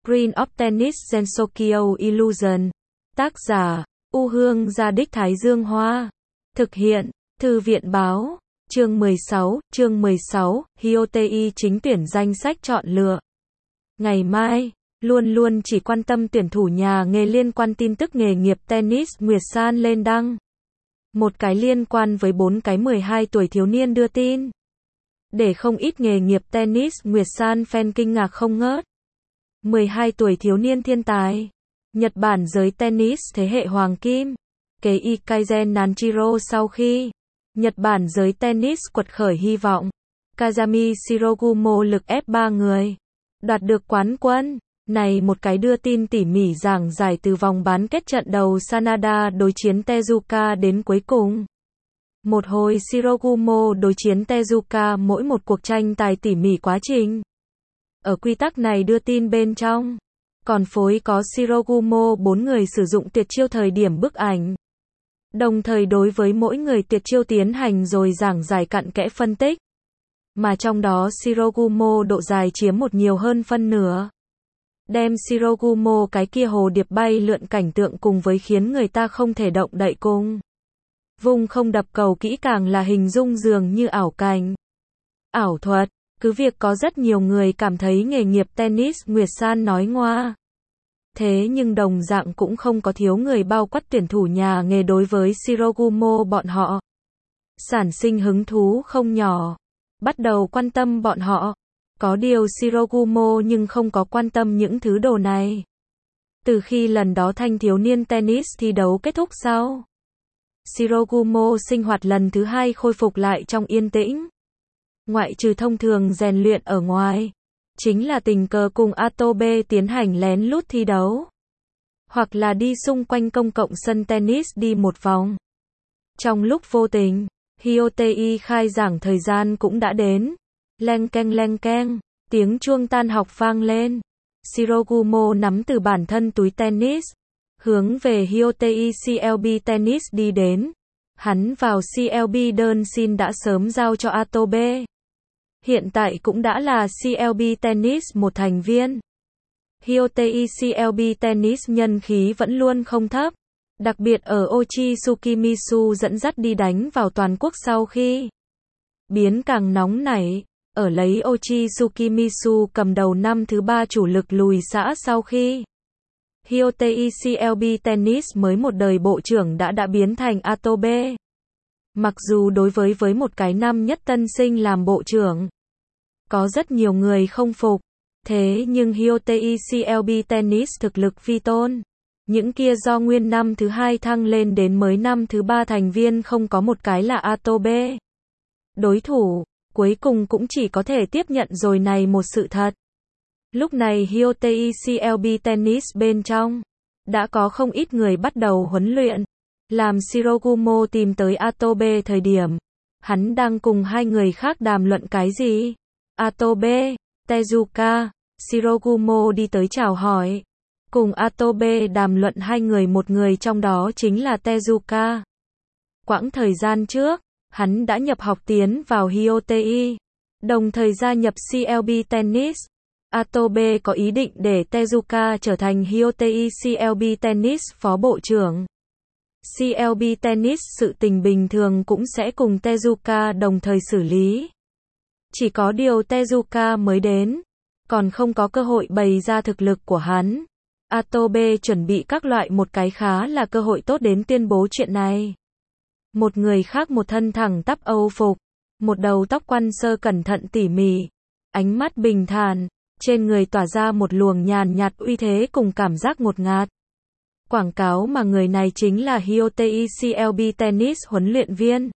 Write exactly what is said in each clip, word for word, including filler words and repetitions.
Green of Tennis Gensokyo Illusion. Tác giả, U Hương Gia Đích Thái Dương Hoa. Thực hiện, Thư viện Báo. Chương mười sáu, chương mười sáu, Hyotei chính tuyển danh sách chọn lựa. Ngày mai, luôn luôn chỉ quan tâm tuyển thủ nhà nghề liên quan tin tức nghề nghiệp tennis Nguyệt San lên đăng. Một cái liên quan với bốn cái mười hai tuổi thiếu niên đưa tin. Để không ít nghề nghiệp tennis Nguyệt San fan kinh ngạc không ngớt. mười hai tuổi thiếu niên thiên tài. Nhật Bản giới tennis thế hệ hoàng kim. Kế Ikaisen Nanjiro sau khi Nhật Bản giới tennis quật khởi hy vọng. Kazami Shirogumo lực ép ba người. Đoạt được quán quân. Này một cái đưa tin tỉ mỉ giảng giải từ vòng bán kết trận đầu Sanada đối chiến Tezuka đến cuối cùng. Một hồi Shirogumo đối chiến Tezuka mỗi một cuộc tranh tài tỉ mỉ quá trình. Ở quy tắc này đưa tin bên trong. Còn phối có Shirogumo bốn người sử dụng tuyệt chiêu thời điểm bức ảnh. Đồng thời đối với mỗi người tuyệt chiêu tiến hành rồi giảng giải cặn kẽ phân tích. Mà trong đó Shirogumo độ dài chiếm một nhiều hơn phân nửa. Đem Shirogumo cái kia hồ điệp bay lượn cảnh tượng cùng với khiến người ta không thể động đậy cùng. Vùng không đập cầu kỹ càng là hình dung dường như ảo cảnh. Ảo thuật, cứ việc có rất nhiều người cảm thấy nghề nghiệp tennis Nguyệt San nói ngoa. Thế nhưng đồng dạng cũng không có thiếu người bao quát tuyển thủ nhà nghề đối với Shirogumo bọn họ. Sản sinh hứng thú không nhỏ. Bắt đầu quan tâm bọn họ. Có điều Shirogumo nhưng không có quan tâm những thứ đồ này. Từ khi lần đó thanh thiếu niên tennis thi đấu kết thúc sau. Shirogumo sinh hoạt lần thứ hai khôi phục lại trong yên tĩnh. Ngoại trừ thông thường rèn luyện ở ngoài. Chính là tình cờ cùng Atobe tiến hành lén lút thi đấu. Hoặc là đi xung quanh công cộng sân tennis đi một vòng. Trong lúc vô tình, Hyotei khai giảng thời gian cũng đã đến. Leng keng leng keng, tiếng chuông tan học vang lên. Shirogumo nắm từ bản thân túi tennis, hướng về Hyotei xê lờ bê Tennis đi đến. Hắn vào xê lờ bê đơn xin đã sớm giao cho Atobe. Hiện tại cũng đã là xê lờ bê Tennis một thành viên. Hyotei xê lờ bê Tennis nhân khí vẫn luôn không thấp. Đặc biệt ở Ochi Tsukimisu dẫn dắt đi đánh vào toàn quốc sau khi biến càng nóng nảy. Ở lấy Ochi Tsukimisu cầm đầu năm thứ ba chủ lực lùi xã sau khi Hyotei xê lờ bê Tennis mới một đời bộ trưởng đã đã biến thành Atobe. Mặc dù đối với với một cái năm nhất tân sinh làm bộ trưởng, có rất nhiều người không phục. Thế nhưng Hyotei xê lờ bê Tennis thực lực phi tôn. Những kia do nguyên năm thứ hai thăng lên đến mới năm thứ ba thành viên không có một cái là Atobe. Đối thủ, cuối cùng cũng chỉ có thể tiếp nhận rồi này một sự thật. Lúc này Hyotei xê lờ bê Tennis bên trong, đã có không ít người bắt đầu huấn luyện. Làm Shirogumo tìm tới Atobe thời điểm, hắn đang cùng hai người khác đàm luận cái gì? Atobe, Tezuka, Shirogumo đi tới chào hỏi. Cùng Atobe đàm luận hai người một người trong đó chính là Tezuka. Quãng thời gian trước, hắn đã nhập học tiến vào Hyotei, đồng thời gia nhập xê lờ bê Tennis. Atobe có ý định để Tezuka trở thành Hyotei xê lờ bê Tennis phó bộ trưởng. xê lờ bê Tennis sự tình bình thường cũng sẽ cùng Tezuka đồng thời xử lý. Chỉ có điều Tezuka mới đến, còn không có cơ hội bày ra thực lực của hắn. Atobe chuẩn bị các loại một cái khá là cơ hội tốt đến tuyên bố chuyện này. Một người khác một thân thẳng tắp Âu phục, một đầu tóc quăn sơ cẩn thận tỉ mỉ, ánh mắt bình thản, trên người tỏa ra một luồng nhàn nhạt uy thế cùng cảm giác ngột ngạt. Quảng cáo mà người này chính là Hyotei xê lờ bê Tennis huấn luyện viên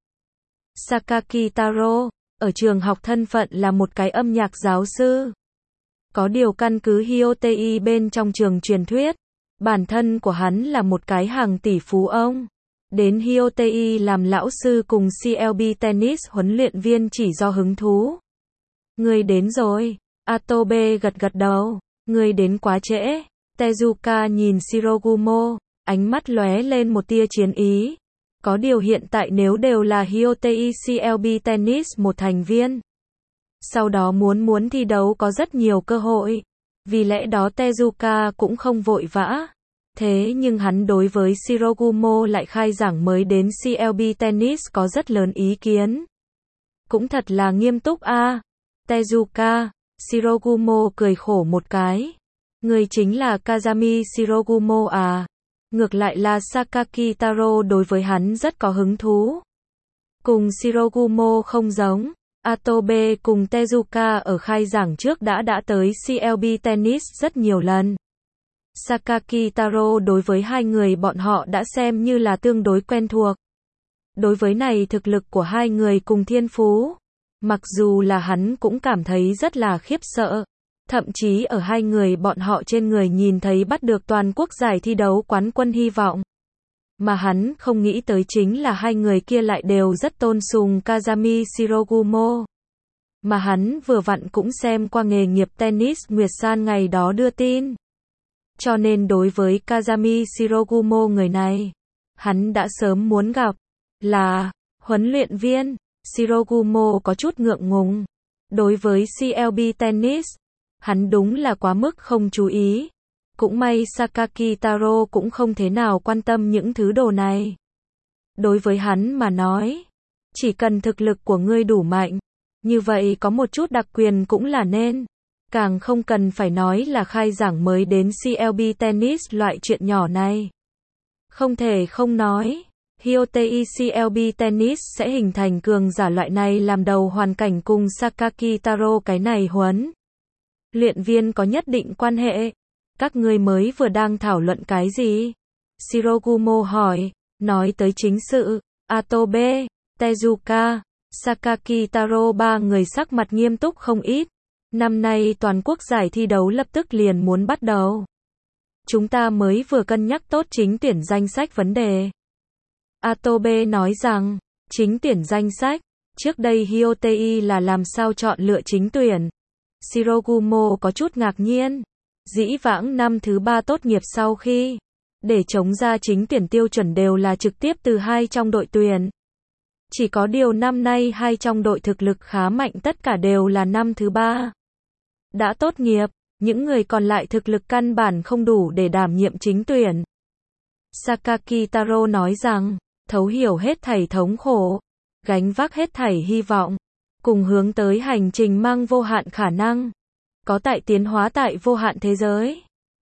Sakaki Taro, ở trường học thân phận là một cái âm nhạc giáo sư. Có điều căn cứ Hyotei bên trong trường truyền thuyết, bản thân của hắn là một cái hàng tỷ phú ông. Đến Hyotei làm lão sư cùng xê lờ bê Tennis huấn luyện viên chỉ do hứng thú. Người đến rồi, Atobe gật gật đầu, người đến quá trễ. Tezuka nhìn Shirogumo, ánh mắt lóe lên một tia chiến ý. Có điều hiện tại nếu đều là Hyotei xê lờ bê Tennis một thành viên, sau đó muốn muốn thi đấu có rất nhiều cơ hội. Vì lẽ đó Tezuka cũng không vội vã. Thế nhưng hắn đối với Shirogumo lại khai giảng mới đến xê lờ bê Tennis có rất lớn ý kiến. Cũng thật là nghiêm túc a. À. Tezuka, Shirogumo cười khổ một cái. Người chính là Kazami Shirogumo à. Ngược lại là Sakaki Taro đối với hắn rất có hứng thú. Cùng Shirogumo không giống. Atobe cùng Tezuka ở khai giảng trước đã đã tới xê lờ bê Tennis rất nhiều lần. Sakaki Taro đối với hai người bọn họ đã xem như là tương đối quen thuộc. Đối với này thực lực của hai người cùng thiên phú, mặc dù là hắn cũng cảm thấy rất là khiếp sợ. Thậm chí ở hai người bọn họ trên người nhìn thấy bắt được toàn quốc giải thi đấu quán quân hy vọng. Mà hắn không nghĩ tới chính là hai người kia lại đều rất tôn sùng Kazami Shirogumo. Mà hắn vừa vặn cũng xem qua nghề nghiệp tennis Nguyệt San ngày đó đưa tin. Cho nên đối với Kazami Shirogumo người này, hắn đã sớm muốn gặp. Là huấn luyện viên, Shirogumo có chút ngượng ngùng. Đối với xê lờ bê Tennis, hắn đúng là quá mức không chú ý. Cũng may Sakaki Taro cũng không thế nào quan tâm những thứ đồ này. Đối với hắn mà nói, chỉ cần thực lực của ngươi đủ mạnh, như vậy có một chút đặc quyền cũng là nên. Càng không cần phải nói là khai giảng mới đến xê lờ bê Tennis loại chuyện nhỏ này. Không thể không nói, Hyotei xê lờ bê Tennis sẽ hình thành cường giả loại này làm đầu hoàn cảnh cùng Sakaki Taro cái này huấn luyện viên có nhất định quan hệ. Các ngươi mới vừa đang thảo luận cái gì? Shirogumo hỏi, nói tới chính sự, Atobe, Tezuka, Sakaki Taro ba người sắc mặt nghiêm túc không ít. Năm nay toàn quốc giải thi đấu lập tức liền muốn bắt đầu. Chúng ta mới vừa cân nhắc tốt chính tuyển danh sách vấn đề. Atobe nói rằng, chính tuyển danh sách, trước đây Hyotei là làm sao chọn lựa chính tuyển. Shirogumo có chút ngạc nhiên. Dĩ vãng năm thứ ba tốt nghiệp sau khi, để chống ra chính tuyển tiêu chuẩn đều là trực tiếp từ hai trong đội tuyển. Chỉ có điều năm nay hai trong đội thực lực khá mạnh tất cả đều là năm thứ ba. Đã tốt nghiệp, những người còn lại thực lực căn bản không đủ để đảm nhiệm chính tuyển. Sakaki Taro nói rằng, thấu hiểu hết thảy thống khổ, gánh vác hết thảy hy vọng, cùng hướng tới hành trình mang vô hạn khả năng, có tại tiến hóa tại vô hạn thế giới.